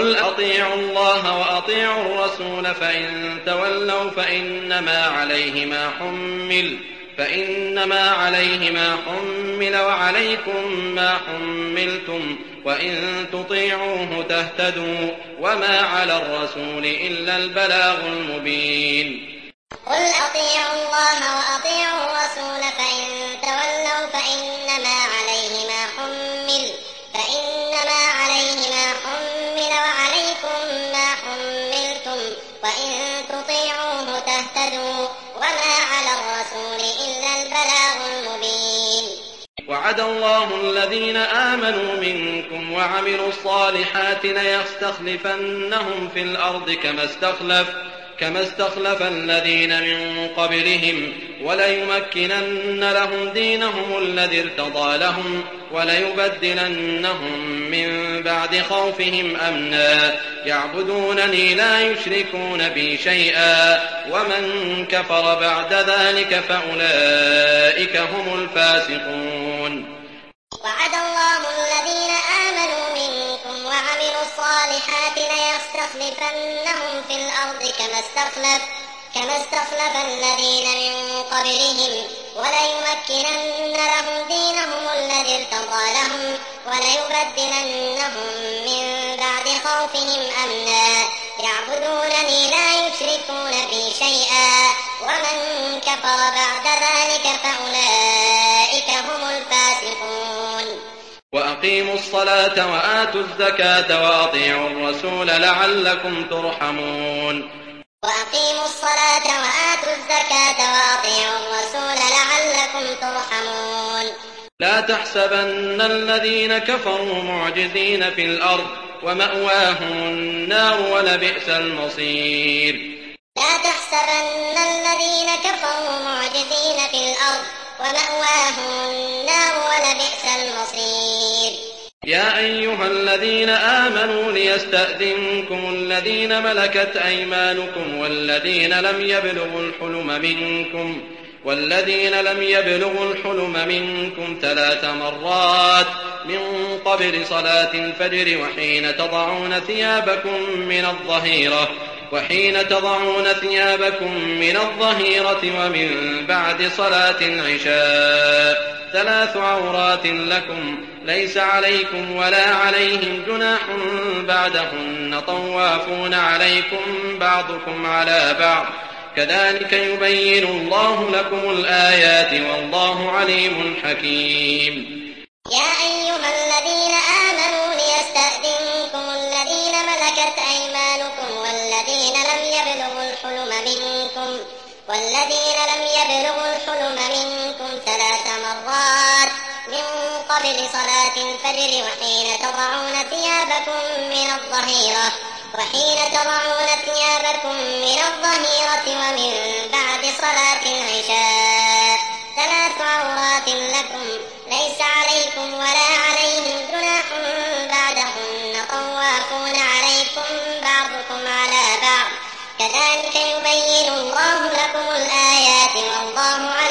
قل أطيعوا الله وأطيعوا الرسول فإن تولوا فإنما عليه ما حمل وعليكم ما حملتم وإن تطيعوه تهتدوا وما على الرسول إلا البلاغ المبين. قل أطيعوا الله وأطيعوا الرسول فإن تولوا فإنما عليه ما حمل وعليكم ما حملتم وإن تطيعوه تهتدوا وما على الرسول إلا البلاغ المبين. وعد الله الذين آمنوا منكم وعملوا الصالحات ليستخلفنهم في الأرض كما استخلف الذين من قبلهم وليمكنن لهم دينهم الذي ارتضى لهم وليبدلنهم من بعد خوفهم أمنا يعبدونني لا يشركون بي شيئا ومن كفر بعد ذلك فأولئك هم الفاسقون. وعد الله الذين آمنوا منكم وعملوا الصالحات ليستخلفنهم في الأرض كما استخلف الذين من قبلهم وليمكنن لهم دينهم الذي ارتضى لهم وليبدلنهم من بعد خوفهم أمنا يعبدونني لا يشركون بي شيئا ومن كفر بعد ذلك فأولئك هم الفاسقون. وأقيموا الصلاة وآتوا الزكاة وأطيعوا الرسول لعلكم ترحمون. وأقيموا الصلاة وآتوا الزكاة وأطيعوا الرسول لعلكم ترحمون. لا تحسبن الذين كفروا معجزين في الأرض ومأواهم النار ولبئس المصير. لا تحسبن الذين كفروا معجزين في الأرض ومأواهم النار ولبئس المصير. يا أيها الذين آمنوا ليستأذنكم الذين ملكت أيمانكم والذين لم يبلغوا الحلم منكم 3 مرات من قبل صلاة الفجر وحين تضعون ثيابكم من الظهيرة ومن بعد صلاة العشاء 3 عورات لكم ليس عليكم ولا عليهم جناح بعدهن طوافون عليكم بعضكم على بعض كذلك يبين الله لكم الآيات والله عليم حكيم. يا أيها الذين آمنوا ليستأذنكم الذين ملكت أيمانكم والذين لم يبلغوا الحلم منكم 3 مرات من قبل صلاة الفجر وحين تضعون ثيابكم من الظهيرة ومن بعد صلاة العشاء 3 عورات لكم ليس عليكم ولا عليهم جناح بعدهن طوافون عليكم بعضكم على بعض كذلك يبين الله لكم الآيات والله